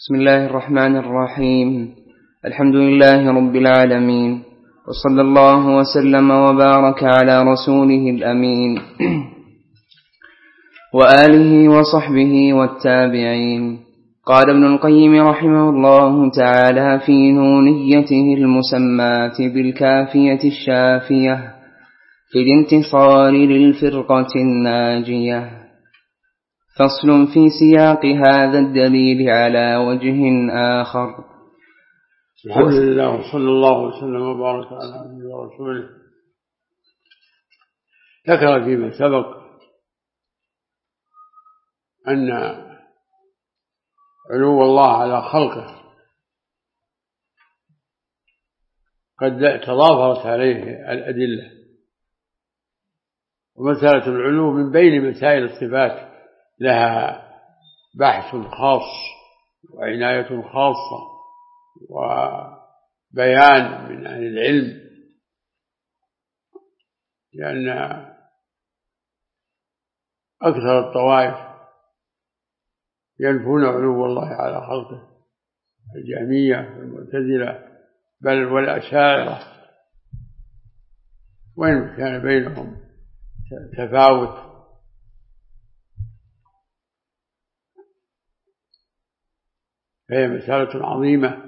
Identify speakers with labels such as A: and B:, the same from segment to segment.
A: بسم الله الرحمن الرحيم. الحمد لله رب العالمين، وصلى الله وسلم وبارك على رسوله الأمين وآله وصحبه والتابعين. قال ابن القيم رحمه الله تعالى في نونيته المسماة بالكافية الشافية في الانتصار للفرقة الناجية: فصل في سياق هذا الدليل على وجه آخر.
B: الحمد لله وصلى الله وسلم وبارك على عبده ورسوله. ذكر فيما سبق أن علو الله على خلقه قد تضافرت عليه الأدلة، ومسألة العلو من بين مسائل الصفات لها بحث خاص وعناية خاصة وبيان من أهل العلم، لأن أكثر الطوائف ينفون علو الله على خلقه: الجهمية والمعتزلة بل والأشاعرة، وإن كان بينهم تفاوت. فهي مسألة عظيمة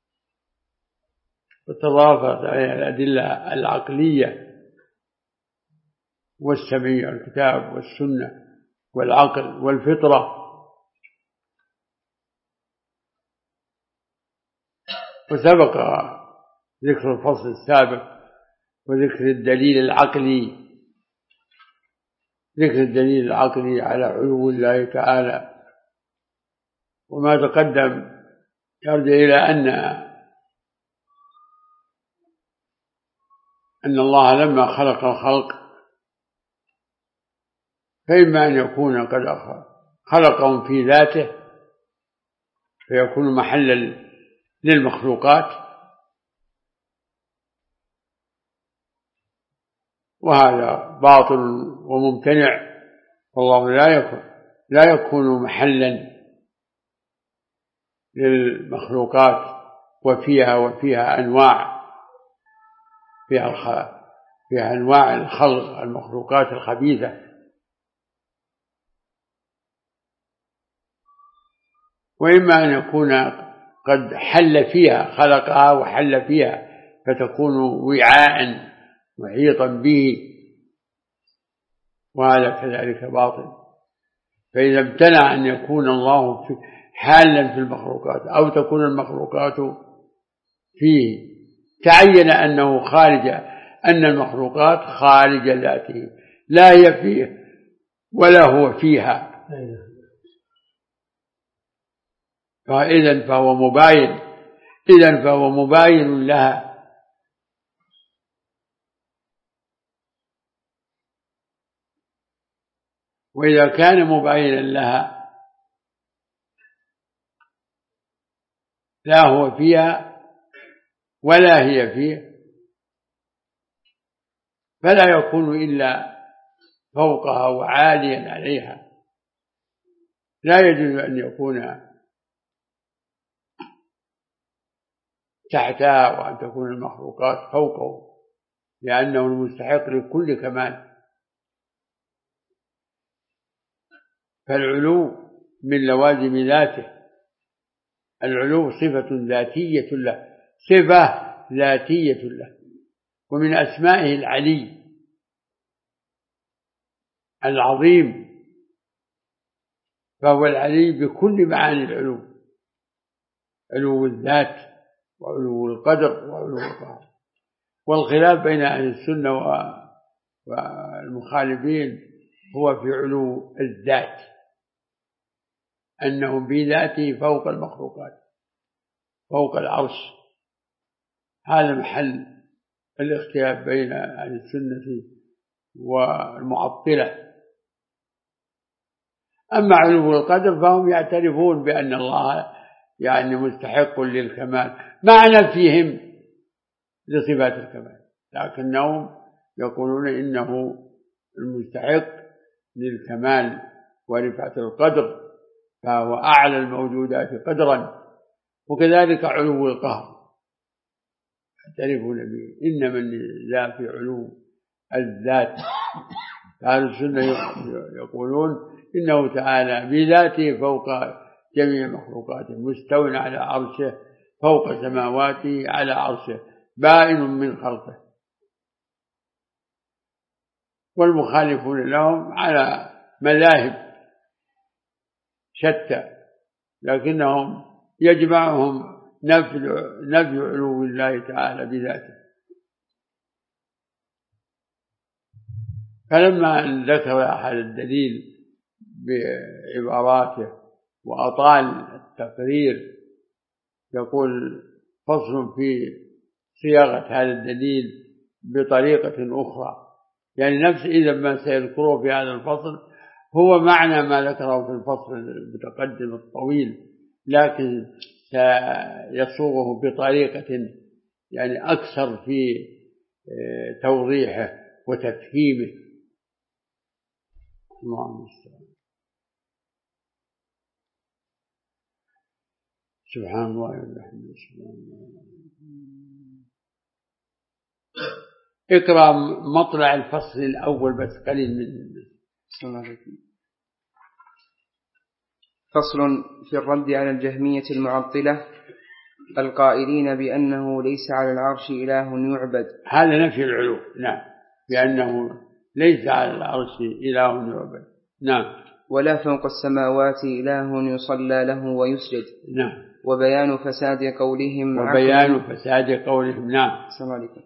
B: وتضافرت عليها الأدلة العقلية والسمعية، الكتاب والسنة والعقل والفطرة. وسبق ذكر الفصل السابق وذكر الدليل العقلي، ذكر الدليل العقلي على علو الله تعالى. وما تقدم يرجع إلى أن الله لما خلق الخلق فإما أن يكون قد خلقهم في ذاته فيكون محلا للمخلوقات، وهذا باطل وممتنع، والله لا يكون محلا للمخلوقات، وفيها أنواع، فيها أنواع الخلق، المخلوقات الخبيثة. وإما أن يكون قد حل فيها، خلقها وحل فيها فتكون وعاء محيطا به، وهذا كذلك باطل. فإذا امتنع أن يكون الله حالا في المخلوقات أو تكون المخلوقات فيه، تعين أن المخلوقات خارج ذاته، لا هي فيه ولا هو فيها. فإذن فهو مباين لها. وإذا كان مباينا لها لا هو فيها ولا هي فيه، فلا يكون إلا فوقها وعاليا عليها، لا يجوز أن يكون تحتها وأن تكون المخلوقات فوقه، لأنه المستحق لكل كمال. فالعلو من لوازم ذاته، العلو صفة ذاتية له، صفة ذاتية له. ومن أسمائه العلي العظيم، فهو العلي بكل معاني العلو: علو الذات وعلو القدر وعلو القهر. والخلاف بين أهل السنة والمخالفين هو في علو الذات، أنه بذاته فوق المخلوقات، فوق العرش. هذا محل الاختلاف بين أهل السنة والمعطلة. أما علو القدر فهم يعترفون بأن الله مستحق للكمال مع نفيهم لصفات الكمال، لكنهم يقولون إنه المستحق للكمال ورفعة القدر فهو أعلى الموجودات قدرا، وكذلك علو القهر تعرفون به، إنما النزاع في علو الذات. أهل السنة يقولون إنه تعالى بذاته فوق جميع مخلوقاته، مستو على عرشه فوق سماواته على عرشه، بائن من خلقه. والمخالفون لهم على مذاهب شتى، لكنهم يجمعهم نفي علو الله تعالى بذاته. فلما ذكر أحد الدليل بعباراته وأطال التقرير، يقول فصل في صياغة هذا الدليل بطريقة أخرى، يعني نفس إذا ما سيذكره في هذا الفصل هو معنى ما ذكره في الفصل المتقدم الطويل، لكن سيصوغه بطريقة يعني أكثر في توضيحه وتفهيمه. الله المستعان. سبحان الله وبحمده سبحان الله. اقرأ مطلع الفصل الأول بس قليل منه.
A: فصل في الرد على الجهمية المعطلة القائلين بأنه ليس على العرش إله يعبد.
B: هذا نفي العلو، نعم، بأنه ليس على العرش إله يعبد، نعم.
A: ولا فوق السماوات إله يصلى له ويسجد،
B: نعم.
A: وبيان فساد قولهم
B: نعم.
A: السلام عليكم.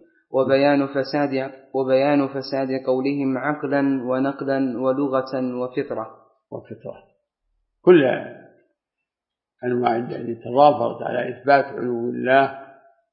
A: وبيان فساد قولهم عقلا ونقلا ولغة وفطرة.
B: كل أنواع التي تضافرت على إثبات علو الله،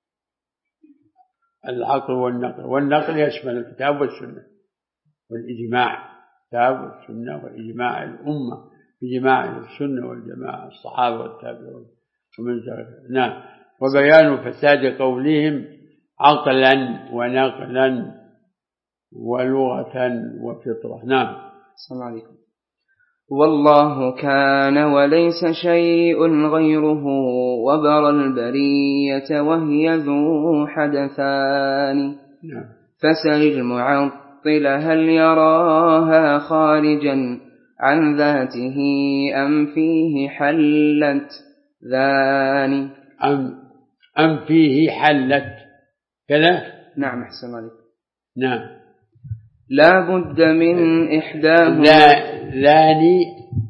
B: العقل والنقل يشمل الكتاب والسنة والإجماع، الكتاب والسنة والإجماع الأمة بجماعة السنة والجماعة الصحابة والتابعون ومن ذلك. نعم. وبيان فساد قولهم عقلا ونقلا ولغة وفطرة. نعم.
A: السلام عليكم. والله كان وليس شيء غيره وبر البرية وهي ذو حدثان. فسل المعطل هل يراها خارجا عن ذاته أم فيه حلت ذان.
B: أم فيه حلت كذا.
A: نعم أحسن عليك.
B: نعم.
A: لا بد من إحداهما.
B: لاني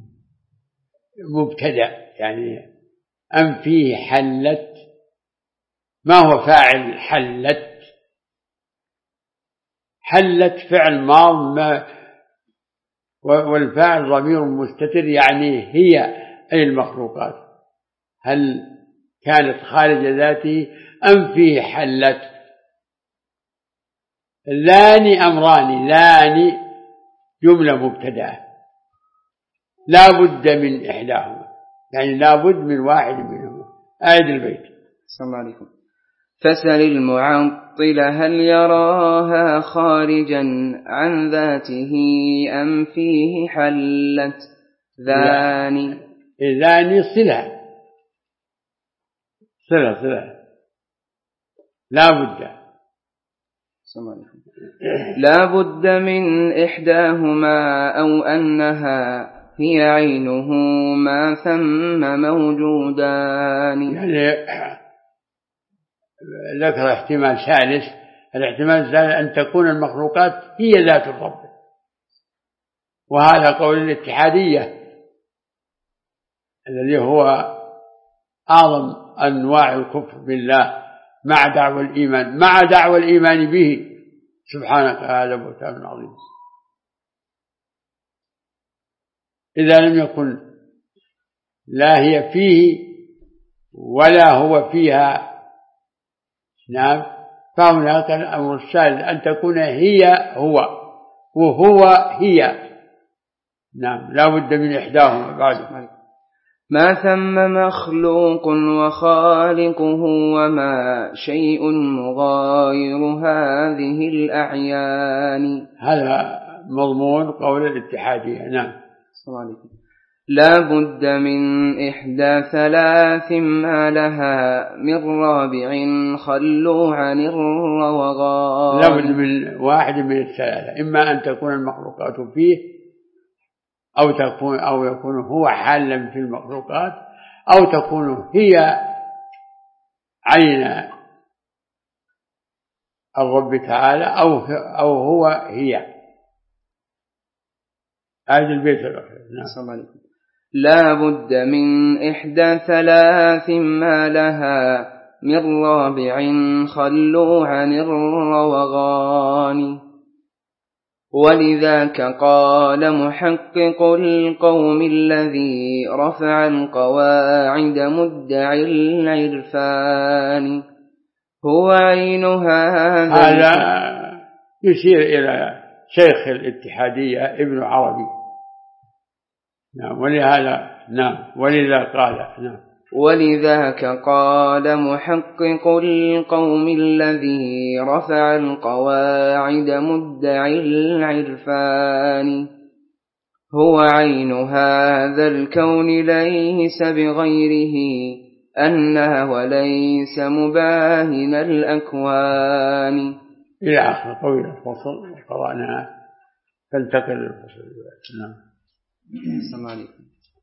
B: مبتدأ، يعني أم فيه حلت، ما هو فاعل حلت فعل ماض، والفاعل ضمير مستتر، يعني هي أي المخلوقات، هل كانت خارج ذاته أم فيه حلت. لاني أمران، لاني جملة مبتدأة لا بد من إحداهما، يعني لا بد من واحد منهما. آية البيت.
A: السلام عليكم. فسل المعطل هل يراها خارجا عن ذاته أم فيه حلت ذاني.
B: ذاني صلة لا بد.
A: لا بد من إحداهما أو أنها هي عينه ما ثم موجودان.
B: يعني ذكر احتمال ثالث، الاحتمال الثالث أن تكون المخلوقات هي ذات الرب، وهذا قول الاتحادية الذي هو أعظم أنواع الكفر بالله مع دعوى الإيمان به. سبحانك هذا بهتان عظيم. إذا لم يكن لا هي فيه ولا هو فيها، نعم، فهناك الأمر الثالث أن تكون هي هو وهو هي. نعم. لا بد من إحداهما. بعد
A: ما ثم مخلوق وخالقه وما شيء مغاير هذه الأعيان.
B: هذا مضمون قول الاتحادية. نعم.
A: السلام عليكم. لا بد من إحدى ثلاث ما لها من رابع خلوا عن الروغان.
B: لا بد من واحد من الثلاثة، إما أن تكون المخلوقات فيه أو يكون هو حالا في المخلوقات، أو تكون هي عين الرب تعالى، أو هو هي. هذا البيت الأخير. نعم.
A: لا بد من إحدى ثلاث ما لها من رابع خلوا عن الروغان. ولذاك قال محقق القوم الذي رفع القواعد مدعي العرفان هو عين
B: هذا يشير إلى شيخ الاتحادية ابن عربي. نعم. ولذا قال. نعم.
A: ولذاك قال محقق القوم الذي رفع القواعد مدعي العرفان هو عين هذا الكون ليس بغيره أنه وليس مباهن الأكوان.
B: إلى آخر قول الفصل قرأناها، فانتقل للفصل. نعم.
A: السلام عليكم.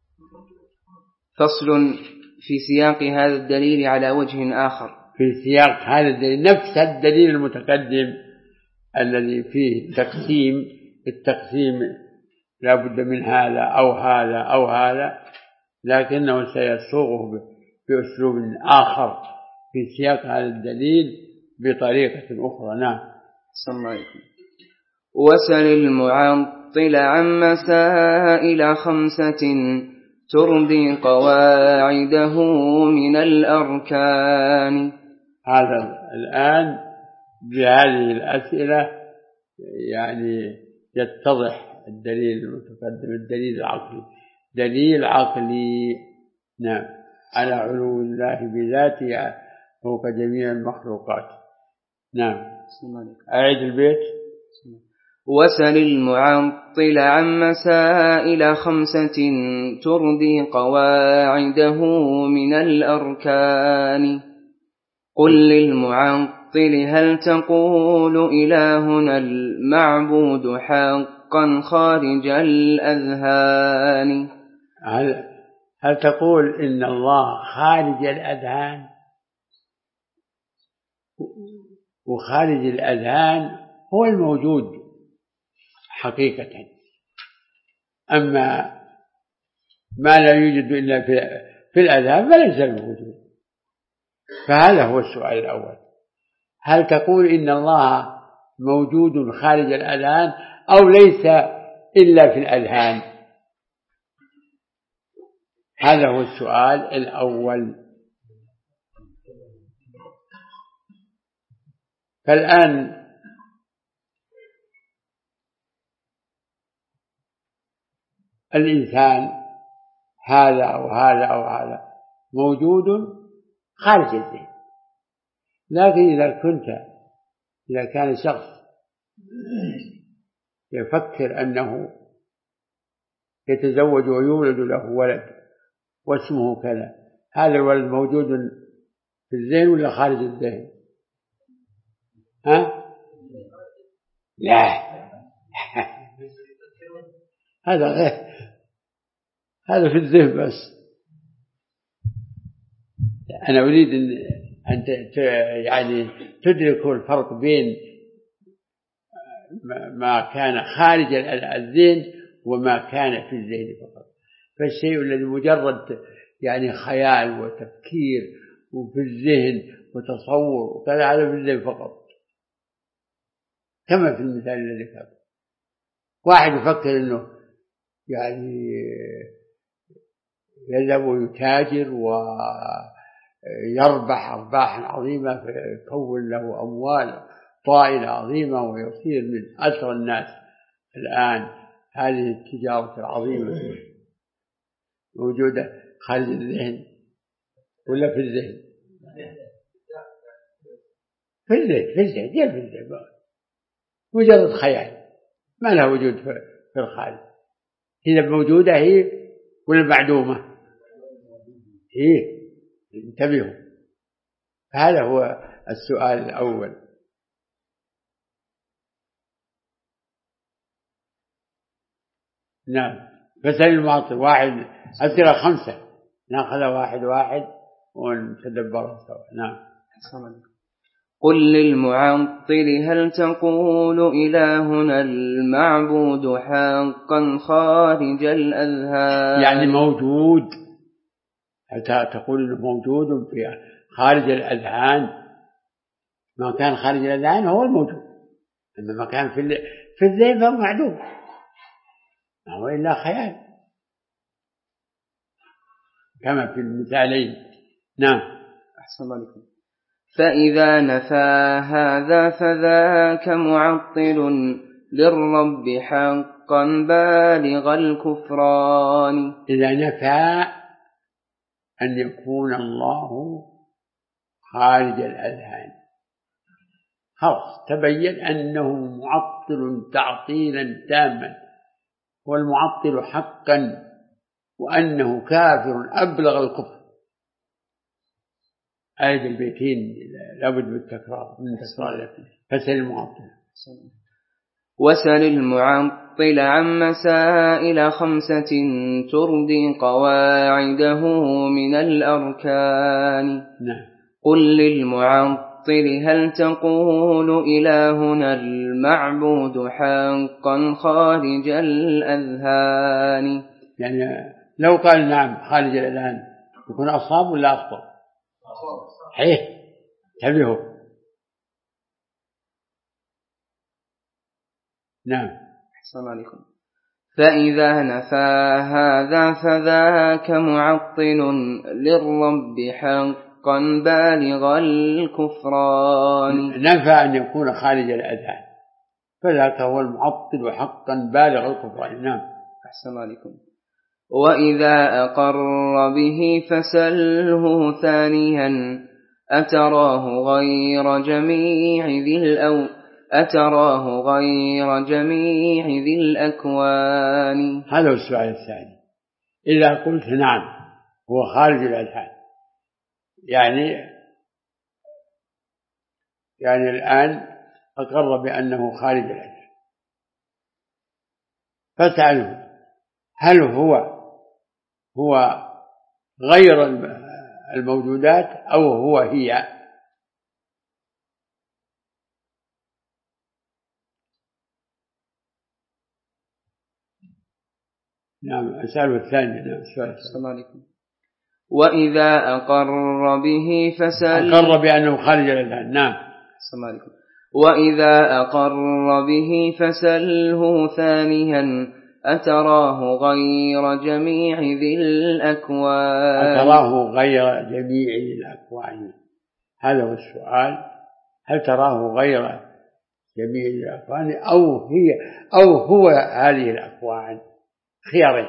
A: فصل في سياق هذا الدليل على وجه آخر.
B: في سياق هذا الدليل نفس الدليل المتقدم الذي فيه التقسيم لا بد من هذا أو هذا أو هذا، لكنه سيصوغه بأسلوب آخر في سياق هذا الدليل بطريقة أخرى. نعم.
A: السلام عليكم. وسل المعطل عن مسائل 5 ترضي قواعده من الأركان.
B: هذا الآن بهذه الأسئلة يعني يتضح الدليل المتقدم، الدليل العقلي، دليل عقلي. نعم. على علو الله بذاته فوق جميع المخلوقات. نعم. أعيد البيت.
A: وسل المعطل عن مسائل 5 ترضي قواعده من الأركان. قل للمعطل هل تقول إلهنا المعبود حقا خارج الأذهان؟
B: هل تقول إن الله خارج الأذهان؟ وخارج الأذهان هو الموجود حقيقة، أما ما لا يوجد إلا في الأذهان فليس الموجود. فهذا هو السؤال الأول، هل تقول إن الله موجود خارج الأذهان أو ليس إلا في الأذهان؟ هذا هو السؤال الأول. فالآن الإنسان هذا أو هذا أو هذا موجود خارج الذهن، لكن إذا كان شخص يفكر أنه يتزوج ويولد له ولد واسمه كذا، هذا الولد موجود في الذهن ولا خارج الذهن؟ لا هذا غير، هذا في الذهن بس. أنا أريد أن يعني تدركوا الفرق بين ما كان خارج الذهن وما كان في الذهن فقط. فالشيء الذي مجرد يعني خيال وتفكير وفي الذهن وتصور وكذا، هذا في الذهن فقط، كما في المثال الذي ذكرته. واحد يفكر أنه يعني يذهب ويتاجر ويربح أرباحا عظيمة فيكون له أموال طائلة عظيمة ويصير من أشهر الناس الآن. هذه التجارة العظيمة موجودة خارج الذهن ولا في الذهن؟ في الذهن مجرد خيال ما له وجود في الخارج. إذا موجودة هي ولا معدومة؟ إيه، انتبهوا، هذا هو السؤال الأول. نعم، فسأل المعطل واحد، أسئلة 5 نأخذ واحد ونتدبرها سوا. نعم.
A: قل للمعطل هل تقول إلهنا المعبود حقا خارج الأذهان؟
B: يعني موجود، تقول موجود في خارج الأذهان. ما كان خارج الأذهان هو الموجود، أما ما كان في الذهن فهو معدوم، هو إلا خيال كما في المثالين. نعم.
A: أحسن عليكم. فإذا نفى هذا فذاك معطل للرب حقا بالغ الكفران.
B: إذا نفى أن يكون الله خارج الأذهان خلاص تبين أنه معطل تعطيلا تاما، والمعطل حقا، وأنه كافر أبلغ الكفر. آية البيتين لابد من التكرار فسل المعطل.
A: وسل المعطل عن مسائل 5 تردي قواعده من الأركان.
B: نعم.
A: قل للمعطل هل تقول إلهنا المعبود حقا خارج الأذهان؟
B: يعني لو قال نعم خارج الأذهان يكون أصاب ولا أخطأ؟ صحيح، انتبهوا. نعم.
A: أحسن عليكم. فإذا نفى هذا فذاك معطل للرب حقا بالغ الكفران.
B: نفى أن يكون خارج الأذهان فذاك هو المعطل حقا بالغ الكفران. نعم.
A: أحسن عليكم. وإذا أقر به فسله ثانيا أتراه غير جميع ذي الأكوان.
B: هذا هو السؤال الثاني. إذا قلت نعم هو خارج الأذهان، يعني الآن أقر بأنه خارج الأذهان، فاسأله هل هو غير الموجودات أو هي؟ نعم. أسأله الثاني. نعم.
A: السلام عليكم. وإذا أقر به
B: أقر بأنه خارج الأذهان. نعم.
A: السلام عليكم. وإذا أقر به فسله ثانيا أتراه غير جميع ذي الأكوان.
B: أتراه غير جميع ذي الأكوان، هذا هو السؤال. هل تراه غير جميع ذي الأكوان أو هو هذه الأكوان؟ خيارين.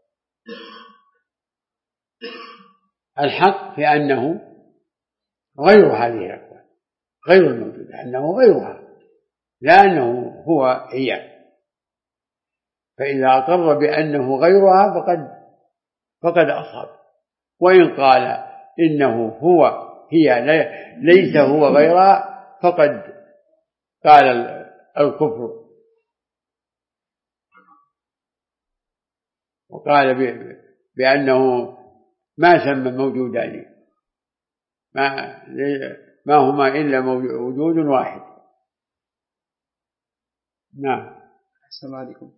B: الحق في أنه غير هذه الأكوان، غير الموجود، أنه غيرها، لأنه هي. فإذا أقر بأنه غيرها فقد أصاب. وإن قال إنه هي ليس هو غيرها فقد قال الكفر، وقال بأنه ما سمى موجودان، ما هما إلا وجود واحد. نعم.
A: السلام عليكم.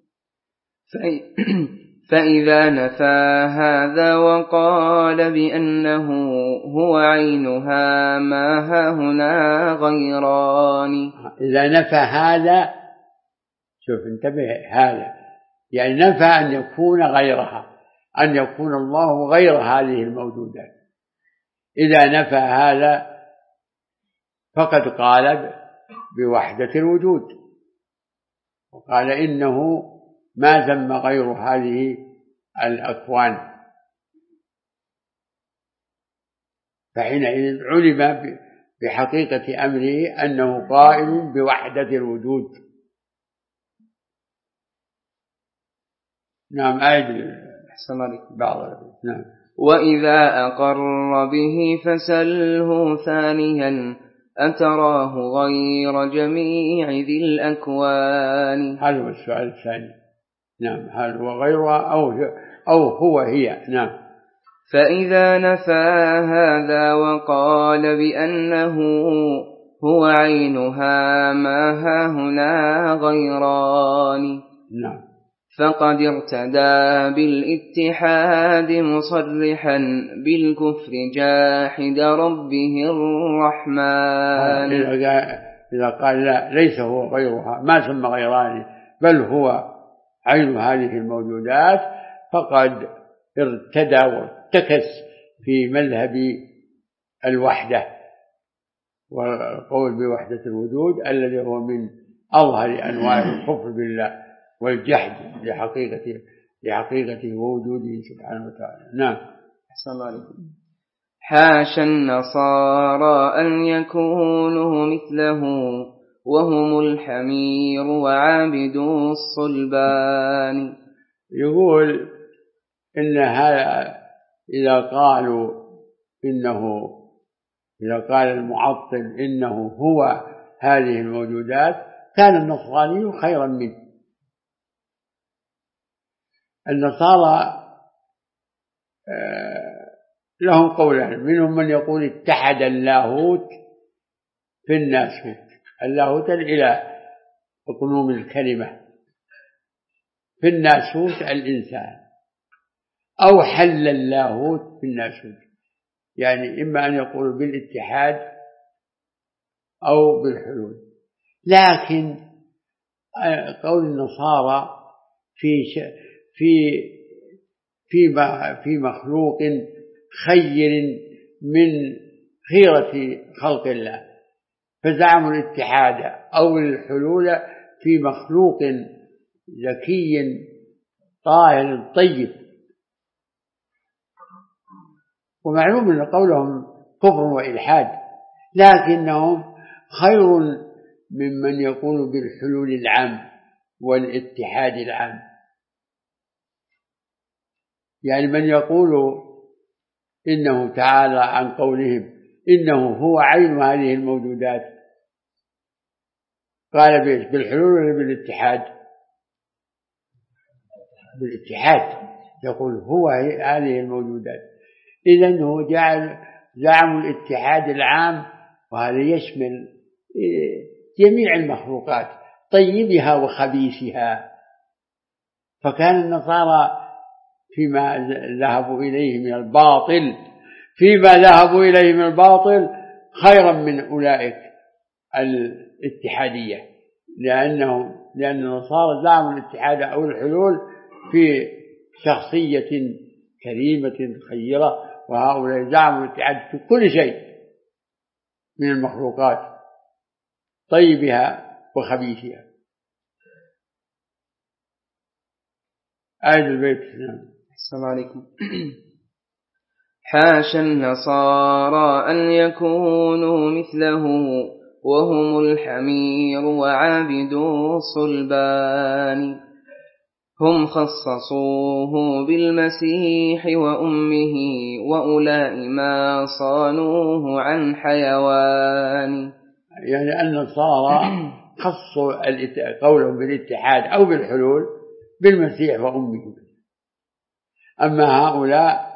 A: فإذا نفى هذا وقال بأنه هو عينها ما هاهنا غيران.
B: إذا نفى هذا، شوف انتبه، هذا يعني نفى أن يكون غيرها، أن يكون الله غير هذه الموجودات. إذا نفى هذا فقد قال بوحدة الوجود، وقال إنه ما ثم غير هذه الأكوان، فحينئذ علم بحقيقة أمره أنه قائل بوحدة الوجود. نعم.
A: أحسن عليكم.
B: بعض. نعم.
A: وإذا أقر به فسله ثانيا أتراه غير جميع ذي الأكوان.
B: هذا هو السؤال الثاني. نعم. هل هو غيرها أو هو هي؟ نعم.
A: فإذا نفى هذا وقال بأنه هو عينها ما هاهنا غيران.
B: نعم.
A: فقد ارتدى بالاتحاد مصرحا بالكفر جاحد ربه الرحمن.
B: إذا قال لا ليس هو غيرها، ما ثم غيران بل هو عين هذه الموجودات، فقد ارتدى وارتكس في مذهب الوحدة والقول بوحدة الوجود الذي هو من أظهر أنواع الكفر بالله والجحد لحقيقته ووجوده سبحانه وتعالى. نعم.
A: أحسن الله عليكم. حاشا النصارى أن يكونوا مثله وهم الحمير وعابدو الصلبان.
B: يقول إن هذا إذا قال المعطل إنه هو هذه الموجودات كان النصراني خيرا منه. النصارى لهم قولان، منهم من يقول اتحد اللاهوت في الناسوت، اللاهوت الإله بقنوم الكلمة، في الناسوت الإنسان، أو حل اللاهوت في الناسوت، يعني إما أن يقول بالاتحاد أو بالحلول. لكن قول النصارى في مخلوق خير من خيرة خلق الله، فزعموا الاتحاد أو الحلول في مخلوق ذكي طاهر طيب. ومعلوم أن قولهم كفر وإلحاد، لكنهم خير ممن يقول بالحلول العام والاتحاد العام. يعني من يقول إنه تعالى عن قولهم إنه هو عين هذه الموجودات، قال بالحلول ولا بالاتحاد؟ بالاتحاد. يقول هو هذه الموجودات، إذن هو زعم الاتحاد العام، وهذا يشمل جميع المخلوقات طيبها وخبيثها. فكان النصارى فيما ذهبوا إليه من الباطل خيرا من أولئك الاتحادية، لأن النصارى زعموا الاتحاد أو الحلول في شخصية كريمة خيرة، وهؤلاء زعموا الاتحاد في كل شيء من المخلوقات طيبها وخبيثها. آية البيت.
A: السلام عليكم. حاشا النصارى أن يكونوا مثله وهم الحمير وعابدو الصلبان. هم خصصوه بالمسيح وأمه وأولئك ما صانوه عن حيوان.
B: يعني النصارى خصوا قولهم بالاتحاد أو بالحلول بالمسيح وأمه، أما هؤلاء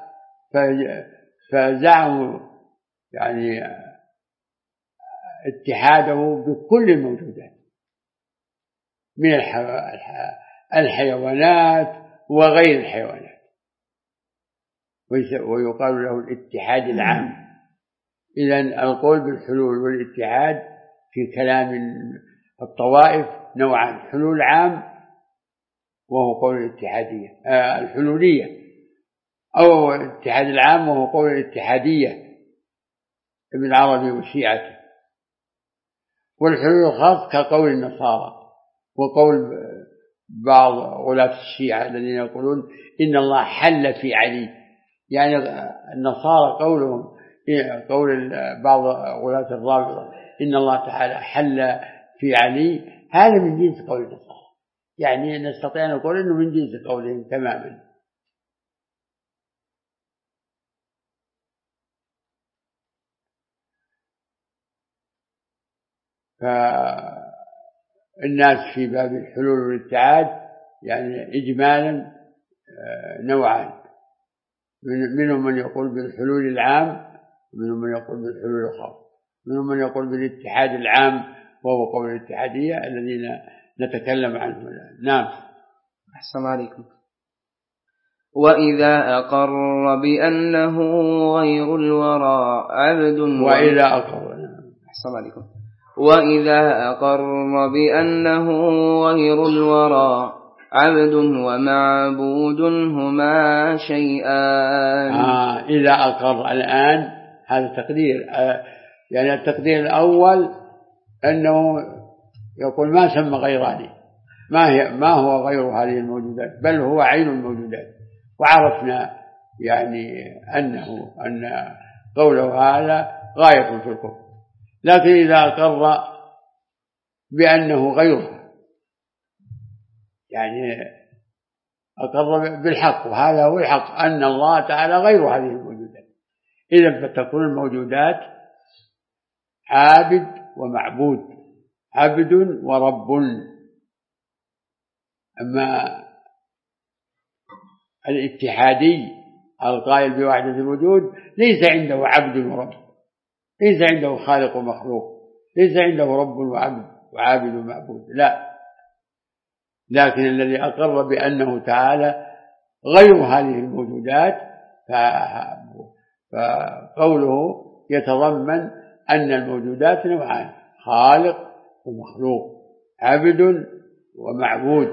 B: فزعموا يعني اتحاده بكل الموجودات من الحيوانات وغير الحيوانات، ويقال له الاتحاد العام. إذن القول بالحلول والاتحاد في كلام الطوائف نوعان: حلول عام وهو قول الحلولية، أو الاتحاد العام وهو قول الاتحادية ابن عربي وشيعته، والحلول الخاص كقول النصارى وقول بعض غلاة الشيعة الذين يقولون إن الله حل في علي. يعني النصارى قول بعض غلاة الرافضة إن الله تعالى حل في علي، هذا من جنس قول النصارى، يعني نستطيع أن نقول إنه من جنس قولهم تماما. فالناس في باب الحلول والاتحاد يعني إجمالا نوعان، منهم من يقول بالحلول العام، ومنهم من يقول بالحلول الخاص، منهم من يقول بالاتحاد العام وهو قول الاتحادية الذين نتكلم عنه الآن. نعم.
A: أحسن عليكم. وإذا أقر بأنه غير الورى عبد
B: وإذا أقر.
A: أحسن عليكم. وإذا أقر بأنه غير الورى عبد ومعبود هما شيئان.
B: إذا أقر الآن هذا تقدير، يعني التقدير الأول أنه يقول ما سمى غيراني، ما هو غير هذه الموجودات بل هو عين الموجودات، وعرفنا يعني أن قوله هذا غاية في الكفر. لكن إذا أقر بأنه غيره يعني أقر بالحق، وهذا هو الحق أن الله تعالى غير هذه الموجودات، إذن فتكون الموجودات عابد ومعبود، عبد ورب. أما الاتحادي القائل بوحدة الوجود ليس عنده عبد ورب، ليس عنده خالق ومخلوق، ليس عنده رب وعبد وعابد ومعبود، لا، لكن الذي أقر بأنه تعالى غير هذه الموجودات فقوله يتضمن أن الموجودات نوعان، خالق ومخلوق، عبد ومعبود،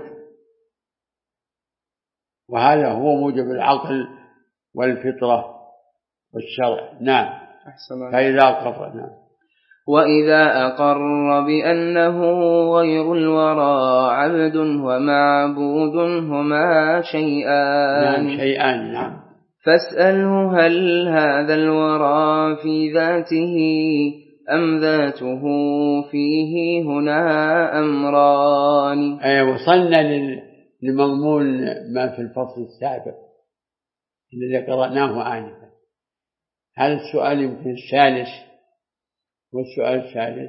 B: وهذا هو موجب العقل والفطرة والشرع. نعم. فإذا أقر. نعم.
A: وإذا أقر بأنه غير الورى عبد ومعبود هما شيئان.
B: نعم شيئان. نعم.
A: فاسأله هل هذا الورى في ذاته أم ذاته فيه هنا أمران.
B: وصلنا لمضمون ما في الفصل السابق الذي قرأناه آنفا. هذا السؤال يمكن الثالث، والسؤال الثالث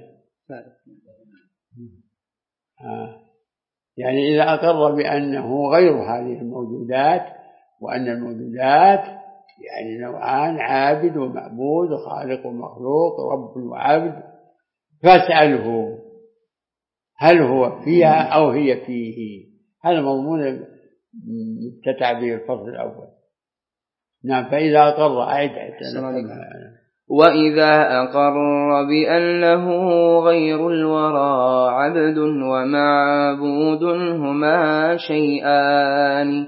B: يعني إذا أقر بأنه غير هذه الموجودات، وأن الموجودات يعني نوعان، عابد ومعبود، خالق ومخلوق، رب وعبد، فاسأله هل هو فيها أو هي فيه. هذا مضمون مبتدع به الفصل الأول. نعم. فإذا أقر
A: وإذا أقر بأنه غير الورى عبد ومعبود هما شيئان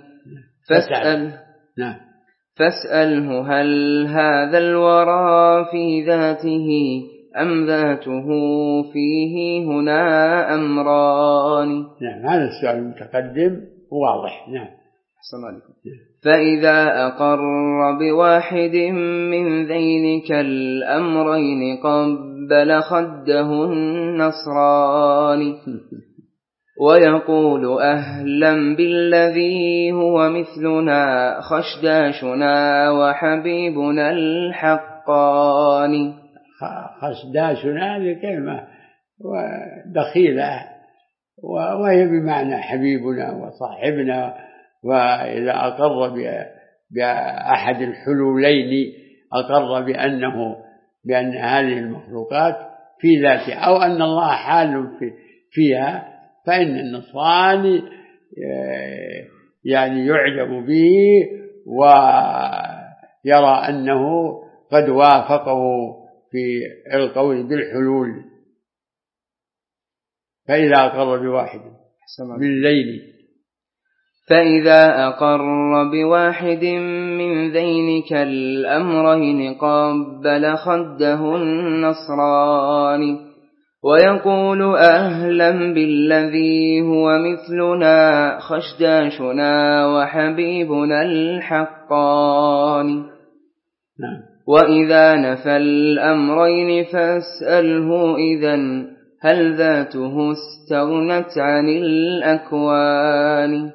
A: فاسأله هل هذا الورى في ذاته أم ذاته فيه هنا أمران.
B: نعم. هذا السؤال المتقدم واضح. نعم.
A: أحسن عليكم. فإذا أقر بواحد من ذينك الأمرين قبل خده النصراني ويقول أهلا بالذي هو مثلنا خشداشنا وحبيبنا الحقاني.
B: خشداشنا هذه كلمة دخيلة وهي بمعنى حبيبنا وصاحبنا. وإذا أقر بأحد الحلولين أقر بأن هذه المخلوقات في ذاته أو أن الله حال فيها، فإن النصراني يعني يعجب به ويرى أنه قد وافقه في القول بالحلول. فإذا أقر بواحد من ذينك
A: فإذا أقر بواحد من ذينك الأمرين قبل خده النصراني ويقول أهلا بالذي هو مثلنا خشداشنا وحبيبنا الحقاني. وإذا نفى الأمرين فاسأله إذن هل ذاته استغنت عن الأكوان.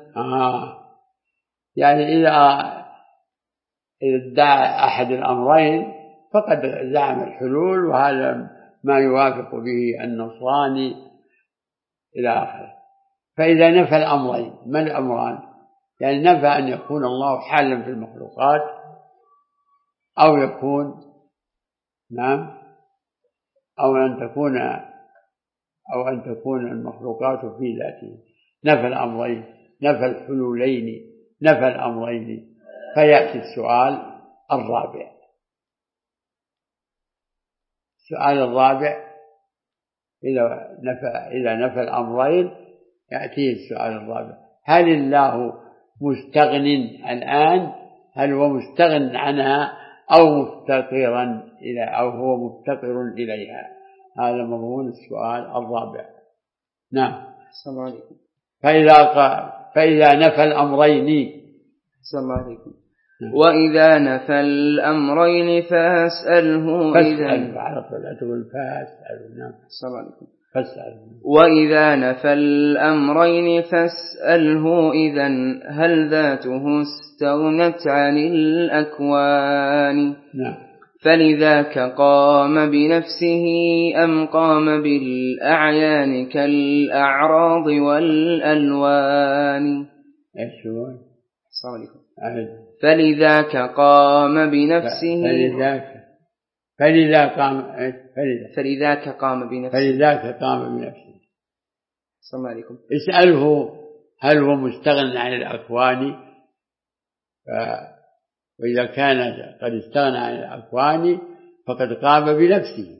B: يعني إذا ادعى أحد الأمرين فقد زعم الحلول، وهذا ما يوافق به النصراني إلى آخره. فإذا نفى الأمرين، ما الأمران؟ يعني نفى أن يكون الله حالا في المخلوقات أو يكون نعم أو أن تكون المخلوقات في ذاته. نفى الأمرين، نفى الحلولين، نفى الأمرين. فيأتي السؤال الرابع. السؤال الرابع إذا نفى الأمرين يأتيه السؤال الرابع: هل الله مستغن الآن؟ هل هو مستغن عنها أو هو مفتقر إليها؟ هذا مضمون السؤال الرابع. نعم.
A: السلام عليكم.
B: فإذا نفى الأمرين.
A: السلام عليكم. وإذا نفى الأمرين فاسأله
B: على طول تقول فاسأله. نعم.
A: السلام عليكم.
B: فاسأله.
A: وإذا نفى الأمرين فاسأله إذن هل ذاته استغنت عن الأكوان؟
B: نعم.
A: فلذاك قام بنفسه أم قام بالأعيان كالأعراض والألوان؟ السلام عليكم. فلذاك قام بنفسه
B: فلذاك
A: قام بنفسه. السلام عليكم.
B: اسأله هل هو مستغن عن الأكوان؟ وإذا كان قد استغنى عن الأكوان فقد قام بنفسه،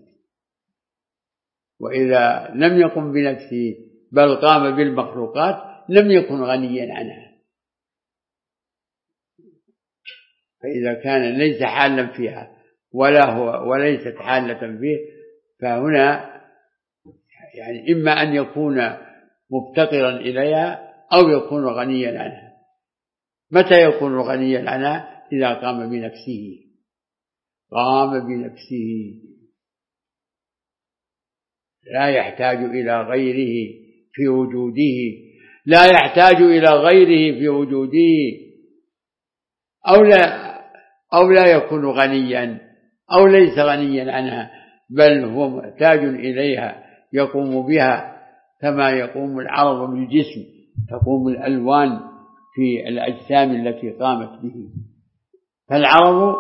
B: وإذا لم يقم بنفسه بل قام بالمخلوقات لم يكن غنيا عنها. فإذا كان ليس حالا فيها وليست حالة فيه، فهنا يعني إما أن يكون مفتقرا إليها أو يكون غنيا عنها. متى يكون غنيا عنها؟ إذا قام بنفسه. لا يحتاج إلى غيره في وجوده، أو لا يكون غنيا أو ليس غنيا عنها، بل هو محتاج إليها يقوم بها كما يقوم العرض بالجسم، تقوم الألوان في الأجسام التي قامت به. فالعرض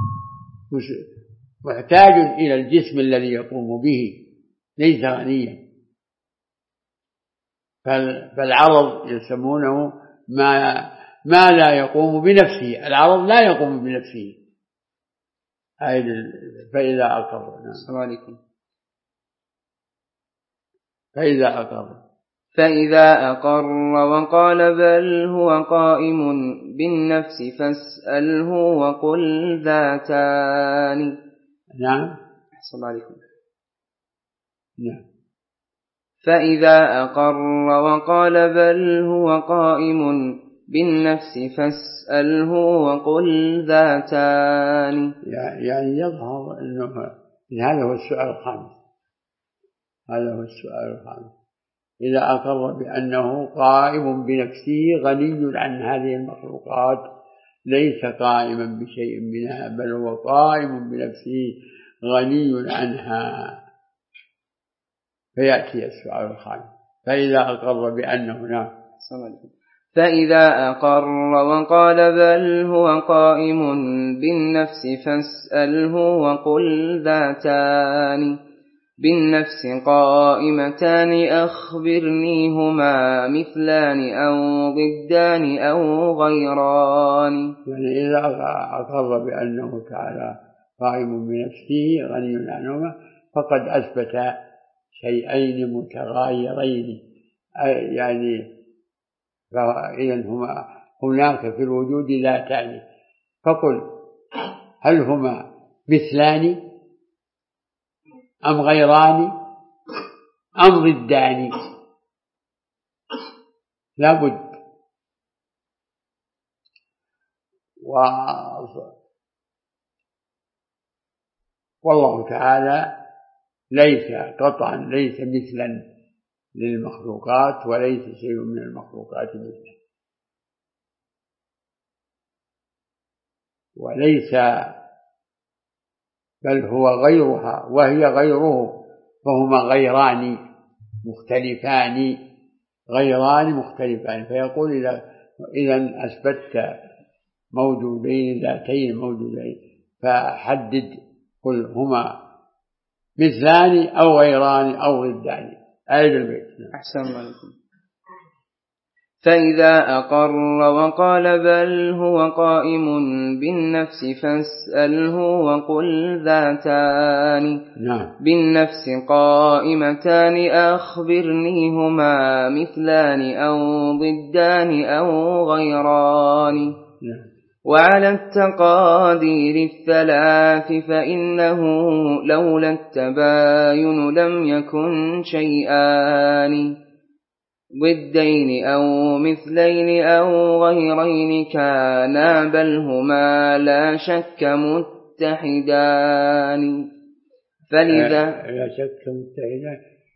B: محتاج إلى الجسم الذي يقوم به، ليس غنيا. فالعرض يسمونه ما لا يقوم بنفسه. العرض لا يقوم بنفسه. فإذا أقر.
A: السلام عليكم.
B: فإذا
A: أقر وقال بل هو قائم بالنفس فاسأله وقل ذاتان.
B: نعم.
A: السلام عليكم.
B: نعم.
A: فإذا أقر وقال بل هو قائم بالنفس فاسأله وقل ذاتان.
B: يعني يظهر أنه هذا هو السؤال الخامس. إذا أقر بأنه قائم بنفسه غني عن هذه المخلوقات، ليس قائما بشيء منها، بل هو قائم بنفسه غني عنها. فيأتي السؤال الخامس: فإذا أقر بأنه نعم.
A: فإذا أقر وقال بل هو قائم بالنفس فاسأله وقل ذاتان. بالنفس قائمتان أخبرني هما مثلان أو ضدان أو غيران.
B: يعني إذا أقر بأنه تعالى قائم بنفسه غني عنهما فقد أثبت شيئين متغايرين، يعني إذن هما هناك في الوجود ذاتان. فقل هل هما مثلان أم غيران أم ضدان؟ لا بد. والله تعالى ليس قطعا ليس مثلا للمخلوقات، وليس شيء من المخلوقات مثله، وليس بل هو غيرها وهي غيره، فهما غيران مختلفان، غيران مختلفان. فيقول إذا أثبتت موجودين ذاتين موجودين فحدد، قل هما مثلان أو غيران أو ضدان. آية البيت.
A: أحسن عليكم. فإذا أقر وقال بل هو قائم بالنفس فاسأله وقل ذاتان.
B: نعم.
A: بالنفس قائمتان أخبرنيهما مثلان أو ضدان أو غيران.
B: نعم.
A: وعلى التقادير الثلاث فإنه لولا التباين لم يكن شيئان. ضدين أو مثلين أو غيرين كانا بل هما لا شك متحدان. فلذا
B: لا شك متحدان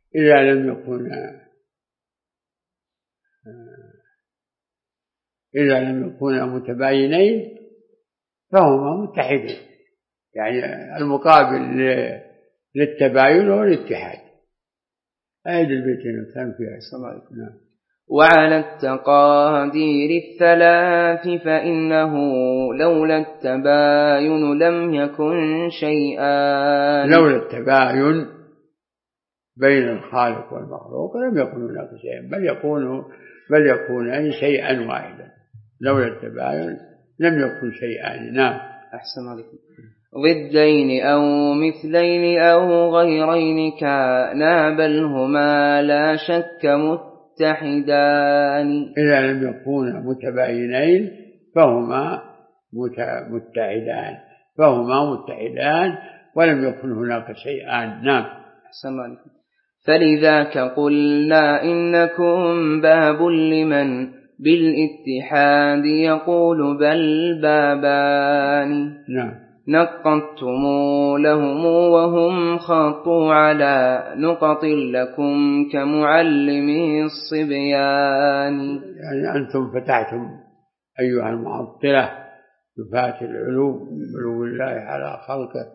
B: إذا لم يكونا متباينين فهما متحدين، يعني المقابل للتباين هو الاتحاد. أيد البيتين كان فيها.
A: نعم. وعلى التقادير الثلاث فإنه لولا التباين لم يكن شيئان.
B: لولا التباين بين الخالق والمخلوق لم يكن هناك شيء، بل يكون شيئا واحدا. لولا التباين لم يكن شيئان. نعم.
A: أحسن عليكم. ضدين أو مثلين أو غيرين كانا بل هما لا شك متحدان.
B: إذا لم يكونا متباينين فهما متحدان ولم يكن هناك شيئان. نعم.
A: أحسن عليكم. فلذاك قلنا إنكم باب لمن بالاتحاد يقول بل بابان.
B: نعم.
A: نقضتم لهم وهم خطوا على نقط لكم كمعلم الصبيان.
B: يعني أنتم فتحتم أيها المعطلة صفات العلو الله على خلقه،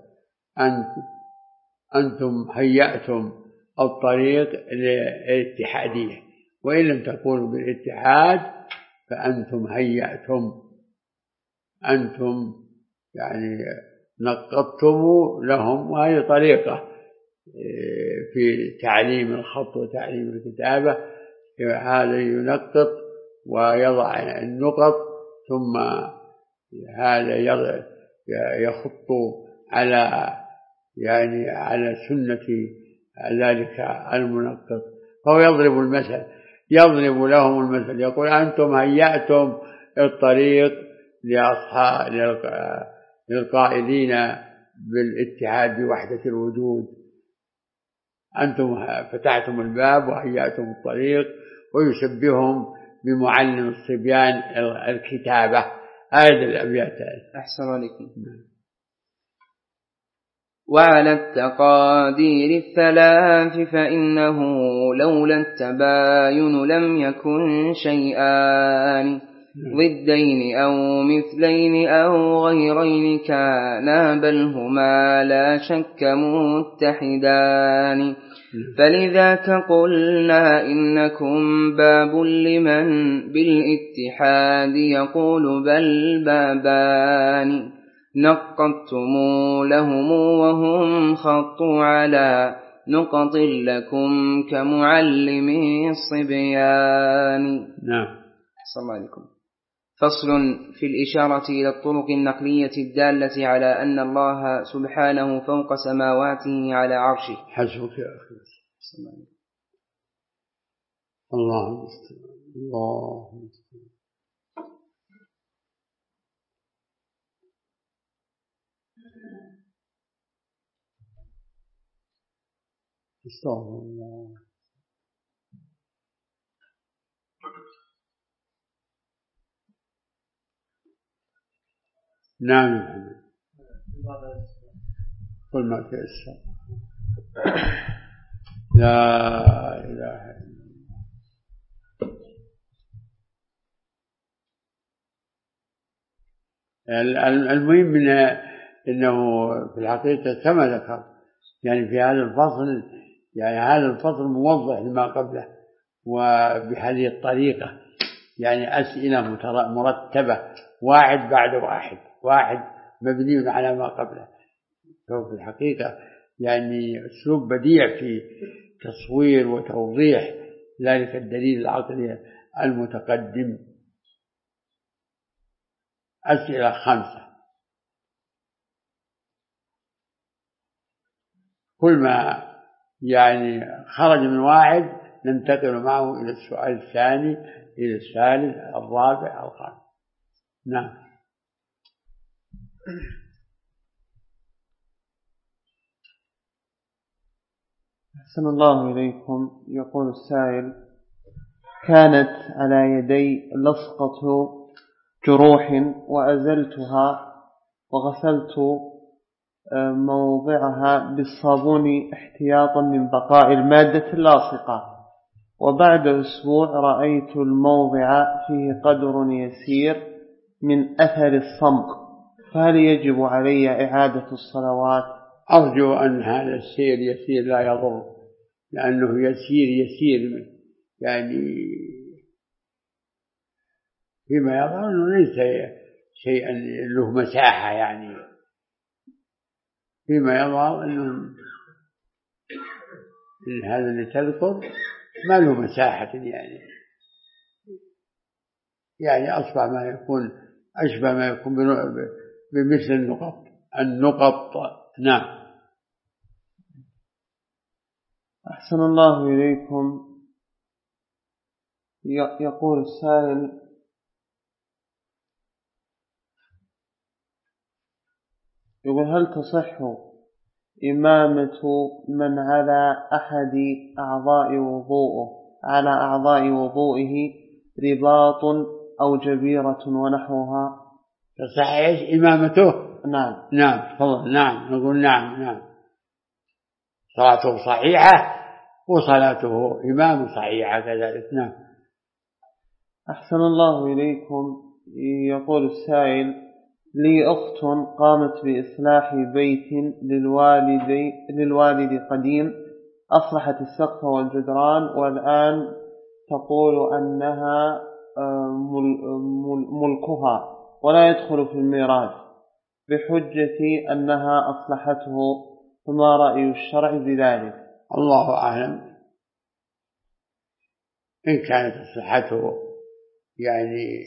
B: أنتم هيأتم الطريق للاتحادية، وإن لم تكونوا بالاتحاد فأنتم هيأتم، أنتم يعني نقضتم لهم. وهي طريقة في تعليم الخط وتعليم الكتابة، هذا ينقط ويضع النقط ثم هذا يخط على سنة ذلك المنقط، فهو يضرب لهم المثل، يقول أنتم هيأتم الطريق للقائلين بالاتحاد بوحدة الوجود. أنتم فتحتم الباب وهيأتم الطريق، ويشبههم بمعلم الصبيان الكتابة. هذه الأبيات.
A: أحسن عليكم. وعلى التقادير الثلاث فإنه لولا التباين لم يكن شيئان. ضدين أو مثلين أو غيرين كانا بل هما لا شك متحدان. فلذاك قلنا إنكم باب لمن بالاتحاد يقول بل بابان. نقضتم لهم وهم خطوا على نقط لكم كمعلم الصبيان.
B: نعم.
A: أحسن الله عليكم. فصل في الإشارة إلى الطرق النقلية الدالة على أن الله سبحانه فوق سماواته على عرشه.
B: حسبك يا أخي. الله استغفر الله. نعم. قل ما تيسر. لا إله إلا الله. المهم أنه في الحقيقة كما ذكر، يعني في هذا الفصل يعني هذا الفصل موضح لما قبله، وبهذه الطريقة يعني أسئلة مرتبة واحد بعد واحد مبني على ما قبله. ففي الحقيقة يعني أسلوب بديع في تصوير وتوضيح ذلك الدليل العقلي المتقدم. أسئلة 5، كل ما يعني خرج من واحد ننتقل معه إلى السؤال الثاني، إلى الثالث، الرابع، الخامس. نعم.
C: أحسن الله إليكم. يقول السائل: كانت على يدي لصقة جروح وأزلتها وغسلت موضعها بالصابون احتياطا من بقاء المادة اللاصقة، وبعد أسبوع رأيت الموضع فيه قدر يسير من أثر الصمغ، فهل يجب علي إعادة الصلوات؟
B: أرجو أن هذا السير يسير لا يضر، لأنه يسير يعني فيما يظهر أنه ليس شيئا له مساحة، يعني فيما يظهر أنه هذا اللي تذكر ما له مساحة، يعني أصبح ما يكون أشبه ما يكون بمثل النقط. نعم.
C: أحسن الله إليكم. يقول السائل: يقول هل تصح إمامة من على أحد أعضاء وضوئه رباط أو جبيرة ونحوها؟
B: تصح إيش إمامته؟
C: نعم.
B: تفضل. نعم، نقول نعم. صلاته صحيحة وصلاته إمام صحيحة كذلك. نعم.
C: أحسن الله إليكم. يقول السائل: لي أخت قامت بإصلاح بيت للوالد قديم، أصلحت السقف والجدران، والآن تقول أنها ملكها ولا يدخل في الميراث بحجة أنها أصلحته، فما رأي الشرع بذلك؟
B: الله أعلم. إن كانت إصلاحته يعني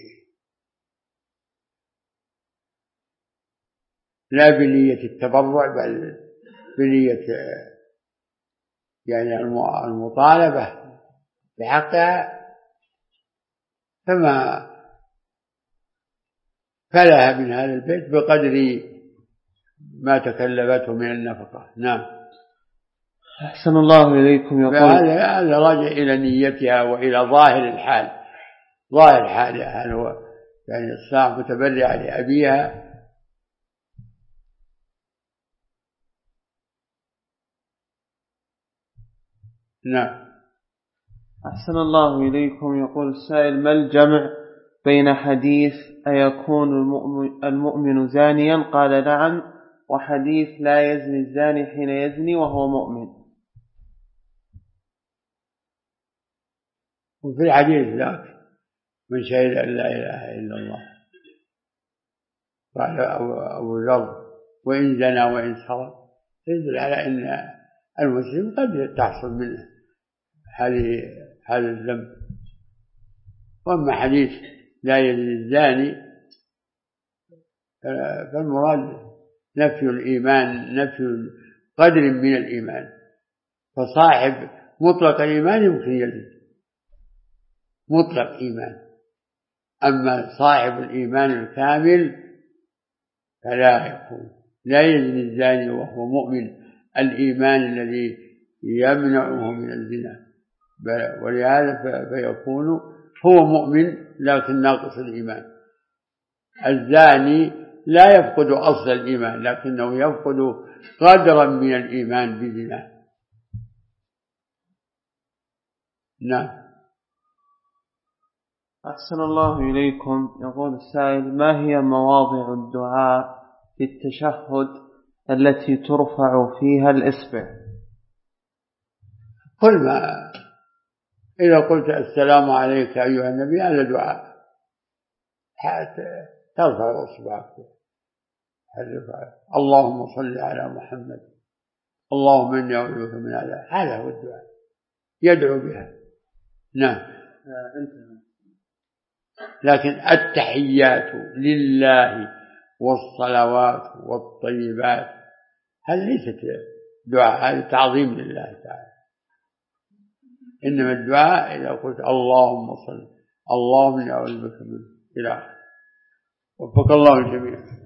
B: لا بنية التبرع بل بنية يعني المطالبة بحقها، فلها من هذا البيت بقدر ما تكلفته من النفقة. نعم.
C: أحسن الله إليكم. يقول
B: هذا راجع إلى نيتها وإلى ظاهر الحال. ظاهر حالها هل هو يعني إصلاح متبرع لأبيها؟ نعم.
C: أحسن الله إليكم. يقول السائل: ما الجمع بين حديث أيكون المؤمن زانيا؟ قال نعم، وحديث لا يزني الزاني حين يزني وهو مؤمن.
B: وفي الحديث ذاك من شهد أن لا إله إلا الله، قال أبو ذر: وإن زنى وإن سرق، يدل على أن المسلم قد تحصل منه هذا الذنب. وأما حديث لا يزني الزاني فالمراد نفي الإيمان، نفي قدر من الإيمان، فصاحب مطلق الإيمان يمكن يزني مطلق إيمان، أما صاحب الإيمان الكامل فلا يكون. لا يزني الزاني وهو مؤمن، الإيمان الذي يمنعه من الزنا، ولهذا فيكون هو مؤمن لكن ناقص الإيمان. الزاني لا يفقد أصل الإيمان لكنه يفقد قدرا من الإيمان بزنا. نعم.
C: أحسن الله إليكم. يقول السائل: ما هي مواضع الدعاء في التشهد التي ترفع فيها الإصبع؟
B: كل ما إذا قلت السلام عليك أيها النبي هذا دعاء، حتى ترفع إصبعك اللهم صل على محمد، اللهم إني أعوذ بك من هذا هو الدعاء يدعو بها. نعم. لكن التحيات لله والصلوات والطيبات هل ليست دعاء، هذا تعظيم لله تعالى. إنما الدعاء إذا قلت اللهم صل، اللهم إني أعوذ بك من إله. وفق الله الجميع.